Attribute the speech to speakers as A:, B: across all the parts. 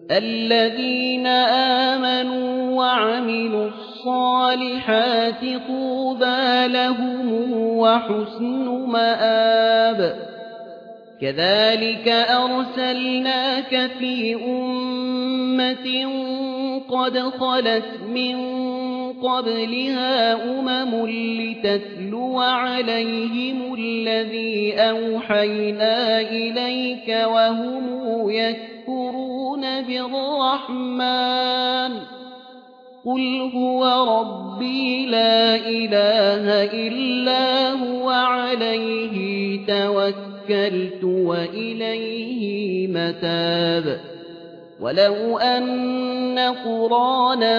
A: الذين آمنوا وعملوا الصالحات طوبى لهم وحسن مآب. كذلك أرسلناك في أمة قد خلت من قبلها لتتلو عليهم الذي أوحينا إليك وهم يكفرون بالرحمن قل هو ربي لا إله إلا هو عليه توكلت وإليه متاب. ولو أن قرانا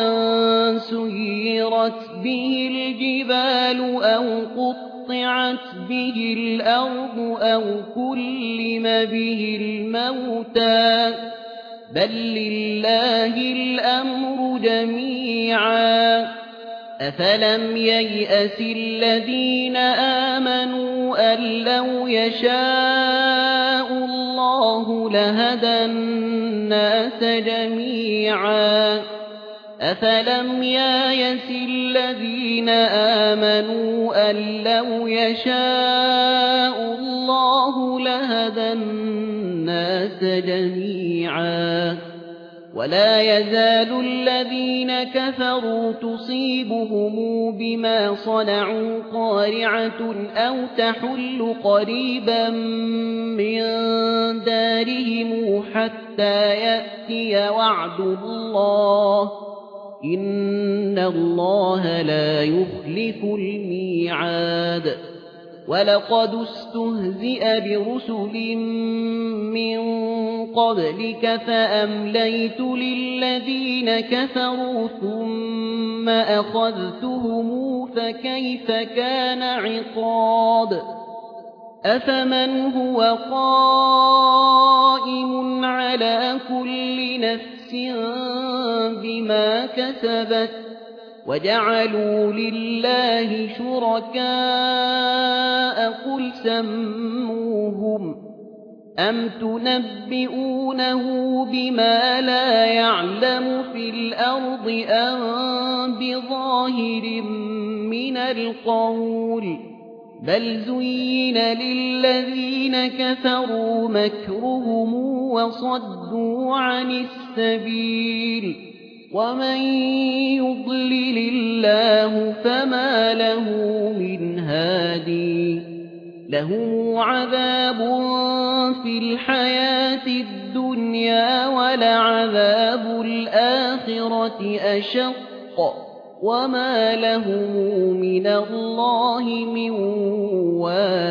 A: سيرت به الجبال أو قطعت به الأرض أو كلم به الموتى بل لله الأمر جميعا. أفلم ييأس الذين آمنوا أن لو يشاء الله لهدى الناس جميعا. أفلم ييأس الذين آمنوا أن لو يشاء الله لهدى الناس جميعا. ولا يزال الذين كفروا تصيبهم بما صنعوا قارعة أو تحل قريبا من دارهم حتى يأتي وعد الله إن الله لا يخلف الميعاد. ولقد استهزئ برسل من قبلك فأمليت للذين كفروا ثم أخذتهم فكيف كان عقاب. أفمن هو قائم على كل نفس بما كسبت وجعلوا لله شركاء قل سموهم أم تنبئونه بما لا يعلم في الأرض أم بظاهر من القول بل زين للذين كفروا مكرهم وصدوا عن السبيل ومن يضلل الله فما له من هادي. لهم عذاب في الحياة الدنيا ولعذاب الآخرة أشق وما لهم من الله من واق.